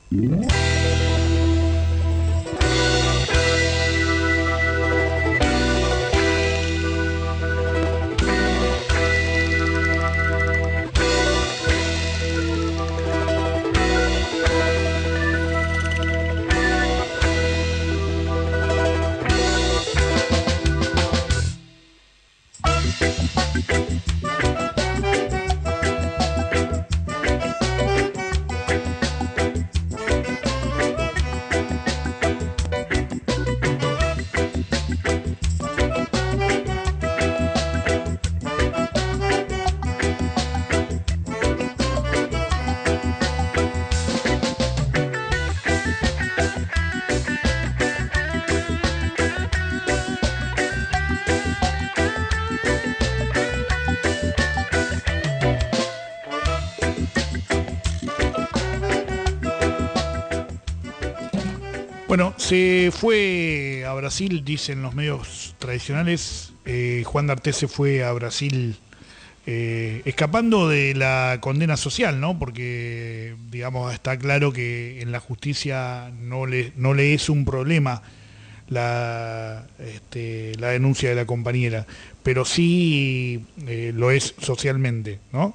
Bueno, se fue a Brasil, dicen los medios tradicionales. Juan D'Artés se fue a Brasil escapando de la condena social, ¿no? Porque, digamos, está claro que en la justicia no le es un problema la denuncia de la compañera, pero sí lo es socialmente, ¿no?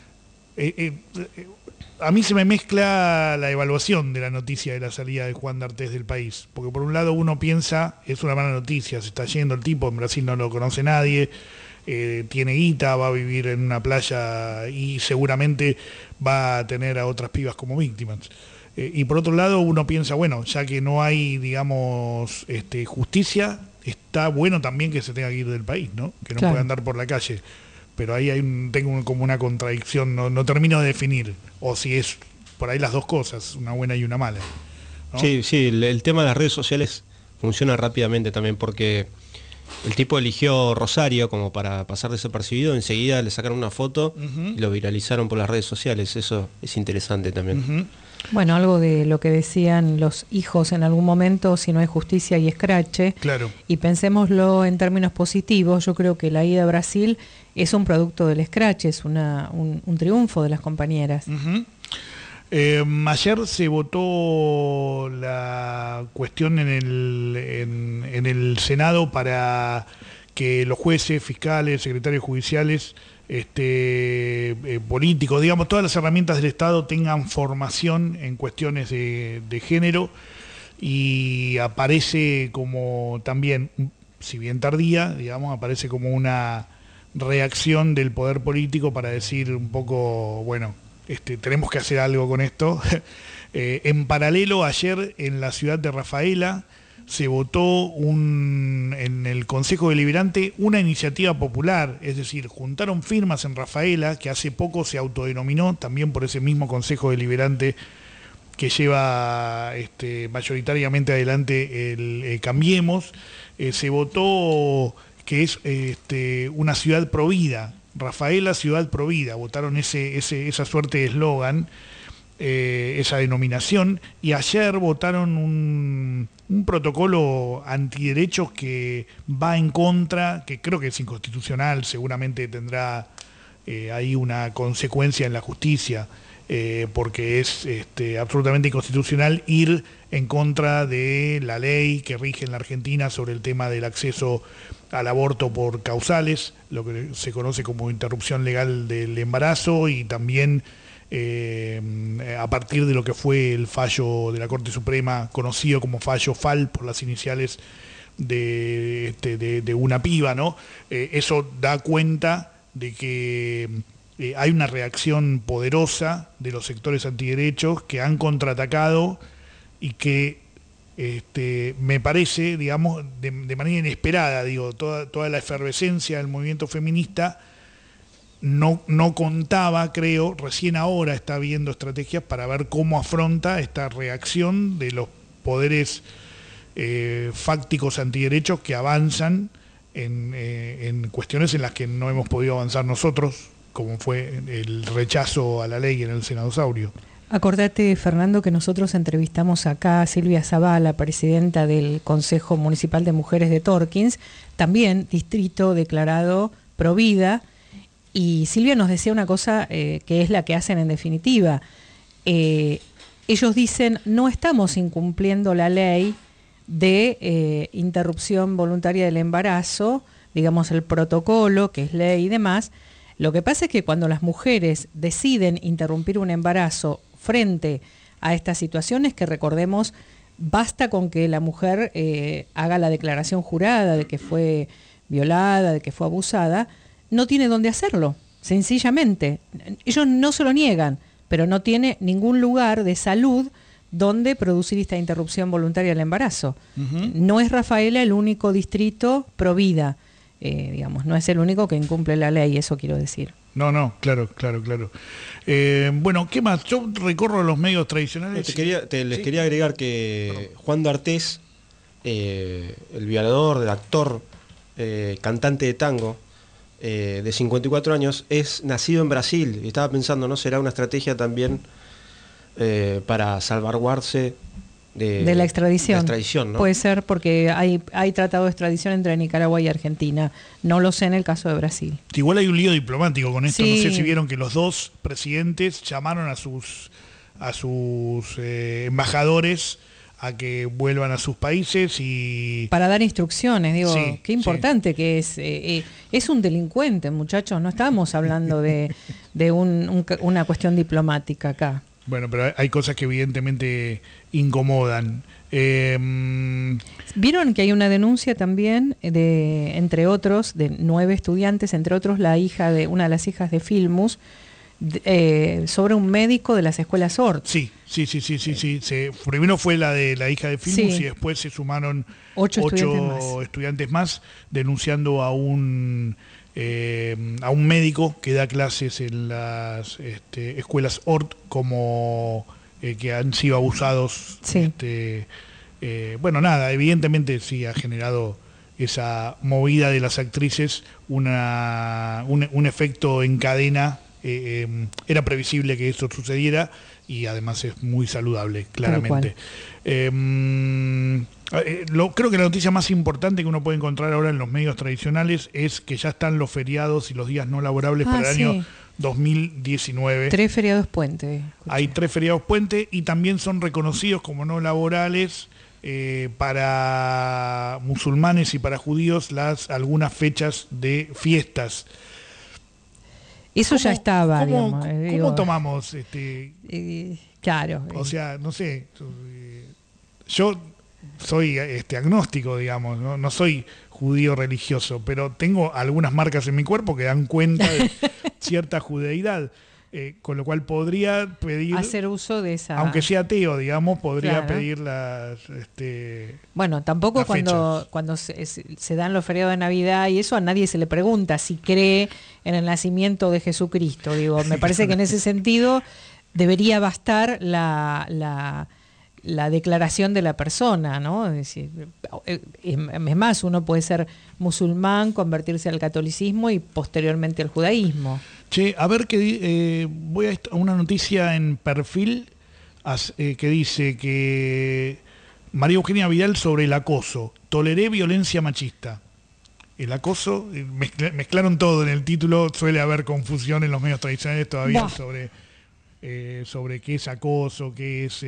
A mí se me mezcla la evaluación de la noticia de la salida de Juan D'Artés del país, porque por un lado uno piensa, es una mala noticia, se está yendo el tipo, en Brasil no lo conoce nadie, tiene guita, va a vivir en una playa y seguramente va a tener a otras pibas como víctimas. Y por otro lado uno piensa, bueno, ya que no hay, digamos, justicia, está bueno también que se tenga que ir del país, ¿no? Que no pueda andar por la calle. Pero ahí tengo como una contradicción, no termino de definir, o si es por ahí las dos cosas, una buena y una mala, ¿no? Sí, el tema de las redes sociales funciona rápidamente también, porque el tipo eligió Rosario como para pasar desapercibido, enseguida le sacaron una foto y lo viralizaron por las redes sociales, eso es interesante también. Bueno, algo de lo que decían los hijos en algún momento, si no hay justicia y escrache. Claro. Y pensémoslo en términos positivos, yo creo que la ida a Brasil es un producto del escrache, es un triunfo de las compañeras. Ayer se votó la cuestión en el Senado para que los jueces, fiscales, secretarios judiciales, políticos, digamos, todas las herramientas del Estado tengan formación en cuestiones de género, y aparece como también, si bien tardía, digamos, aparece como una reacción del poder político para decir un poco, bueno, tenemos que hacer algo con esto. En paralelo, ayer en la ciudad de Rafaela se votó en el Consejo Deliberante una iniciativa popular, es decir, juntaron firmas en Rafaela, que hace poco se autodenominó también por ese mismo Consejo Deliberante que lleva mayoritariamente adelante el Cambiemos. Se votó que es una ciudad provida, Rafaela ciudad provida, votaron esa suerte de eslogan, esa denominación, y ayer votaron un protocolo antiderechos que va en contra, que creo que es inconstitucional, seguramente tendrá ahí una consecuencia en la justicia, porque es absolutamente inconstitucional ir en contra de la ley que rige en la Argentina sobre el tema del acceso al aborto por causales, lo que se conoce como interrupción legal del embarazo, y también a partir de lo que fue el fallo de la Corte Suprema, conocido como fallo FAL por las iniciales de una piba, ¿no? Eso da cuenta de que hay una reacción poderosa de los sectores antiderechos que han contraatacado y que me parece, digamos, de manera inesperada, digo, toda la efervescencia del movimiento feminista no contaba, creo, recién ahora está viendo estrategias para ver cómo afronta esta reacción de los poderes fácticos antiderechos que avanzan en cuestiones en las que no hemos podido avanzar nosotros, como fue el rechazo a la ley en el Senadosaurio. Acordate, Fernando, que nosotros entrevistamos acá a Silvia Zavala, presidenta del Consejo Municipal de Mujeres de Torkins, también distrito declarado provida, y Silvia nos decía una cosa que es la que hacen en definitiva. ellos dicen, no estamos incumpliendo la ley de interrupción voluntaria del embarazo, digamos el protocolo, que es ley y demás. Lo que pasa es que cuando las mujeres deciden interrumpir un embarazo frente a estas situaciones, que recordemos, basta con que la mujer haga la declaración jurada de que fue violada, de que fue abusada, no tiene dónde hacerlo, sencillamente. Ellos no se lo niegan, pero no tiene ningún lugar de salud donde producir esta interrupción voluntaria del embarazo. No es Rafaela el único distrito pro vida, digamos, no es el único que incumple la ley, eso quiero decir. No, claro. Bueno, ¿qué más? Yo recorro los medios tradicionales. Les quería agregar que Juan D'Artés, el violador, el actor, cantante de tango, de 54 años, es nacido en Brasil. Y estaba pensando, ¿no? ¿Será una estrategia también para salvaguardarse de la extradición? ¿No? Puede ser, porque hay tratado de extradición entre Nicaragua y Argentina. No lo sé en el caso de Brasil. Igual hay un lío diplomático con esto. Sí. No sé si vieron que los dos presidentes llamaron a sus embajadores a que vuelvan a sus países y... Para dar instrucciones, digo, sí, qué importante que es un delincuente, muchachos, no estamos hablando de una cuestión diplomática acá. Bueno, pero hay cosas que evidentemente incomodan. Vieron que hay una denuncia también entre otros, de 9 estudiantes, entre otros una de las hijas de Filmus, sobre un médico de las escuelas Ort. Sí. Primero fue la de la hija de Filmus, sí, y después se sumaron 8 estudiantes más denunciando a un médico que da clases en las escuelas Ort como que han sido abusados. Sí. Bueno, nada, evidentemente sí ha generado esa movida de las actrices un efecto en cadena. Era previsible que eso sucediera y además es muy saludable, claramente. Creo que la noticia más importante que uno puede encontrar ahora en los medios tradicionales es que ya están los feriados y los días no laborables para el año 2019. 3 feriados puente. Hay 3 feriados puente y también son reconocidos como no laborales para musulmanes y para judíos algunas fechas de fiestas. Eso ya estaba. ¿Cómo tomamos? Claro. O sea, no sé, yo soy agnóstico, digamos, no soy judío religioso, pero tengo algunas marcas en mi cuerpo que dan cuenta de cierta judeidad. Con lo cual podría pedir... Hacer uso de esa... Aunque sea ateo, digamos, podría pedir las... bueno, tampoco cuando se dan los feriados de Navidad y eso, a nadie se le pregunta si cree en el nacimiento de Jesucristo. Digo, me parece que en ese sentido debería bastar la declaración de la persona, ¿no? Es decir, es más, uno puede ser musulmán, convertirse al catolicismo y posteriormente al judaísmo. Che, a ver, voy a una noticia en Perfil que dice que María Eugenia Vidal sobre el acoso. Toleré violencia machista. El acoso, mezclaron todo en el título, suele haber confusión en los medios tradicionales todavía sobre qué es acoso, qué es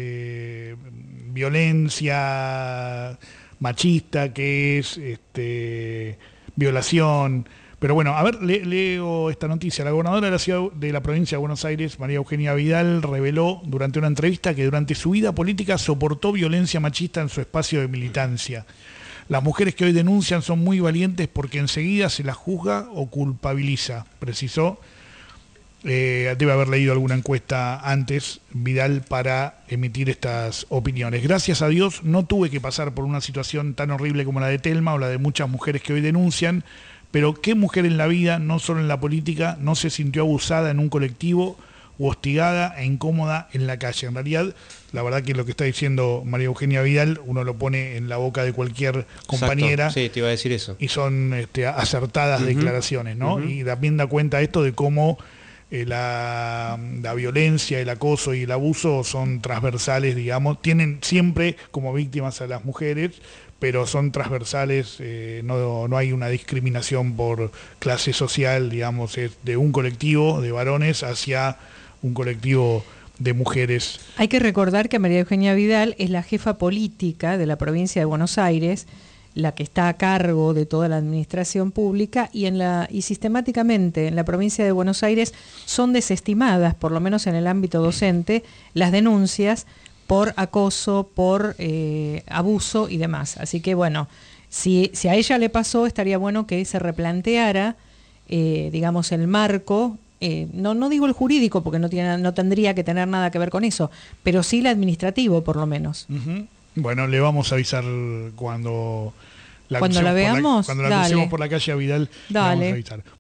violencia machista, qué es violación. Pero bueno, a ver, leo esta noticia. La gobernadora de la provincia de Buenos Aires, María Eugenia Vidal, reveló durante una entrevista que durante su vida política soportó violencia machista en su espacio de militancia. Las mujeres que hoy denuncian son muy valientes porque enseguida se las juzga o culpabiliza, precisó. Debe haber leído alguna encuesta antes, Vidal, para emitir estas opiniones. Gracias a Dios no tuve que pasar por una situación tan horrible como la de Telma o la de muchas mujeres que hoy denuncian, pero ¿qué mujer en la vida, no solo en la política, no se sintió abusada en un colectivo u hostigada e incómoda en la calle? En realidad, la verdad que lo que está diciendo María Eugenia Vidal, uno lo pone en la boca de cualquier compañera. Exacto. Sí, te iba a decir eso. Y son acertadas declaraciones, ¿no? Y también da cuenta esto de cómo la violencia, el acoso y el abuso son transversales, digamos, tienen siempre como víctimas a las mujeres, pero son transversales, no hay una discriminación por clase social, digamos, es de un colectivo de varones hacia un colectivo de mujeres. Hay que recordar que María Eugenia Vidal es la jefa política de la provincia de Buenos Aires, la que está a cargo de toda la administración pública, y sistemáticamente en la provincia de Buenos Aires son desestimadas, por lo menos en el ámbito docente, las denuncias por acoso, por abuso y demás. Así que bueno, si a ella le pasó, estaría bueno que se replanteara, digamos, el marco, no digo el jurídico, porque no tendría que tener nada que ver con eso, pero sí el administrativo, por lo menos. Uh-huh. Bueno, le vamos a avisar cuando la veamos. Cuando la crucemos por la calle a Vidal, le vamos a avisar.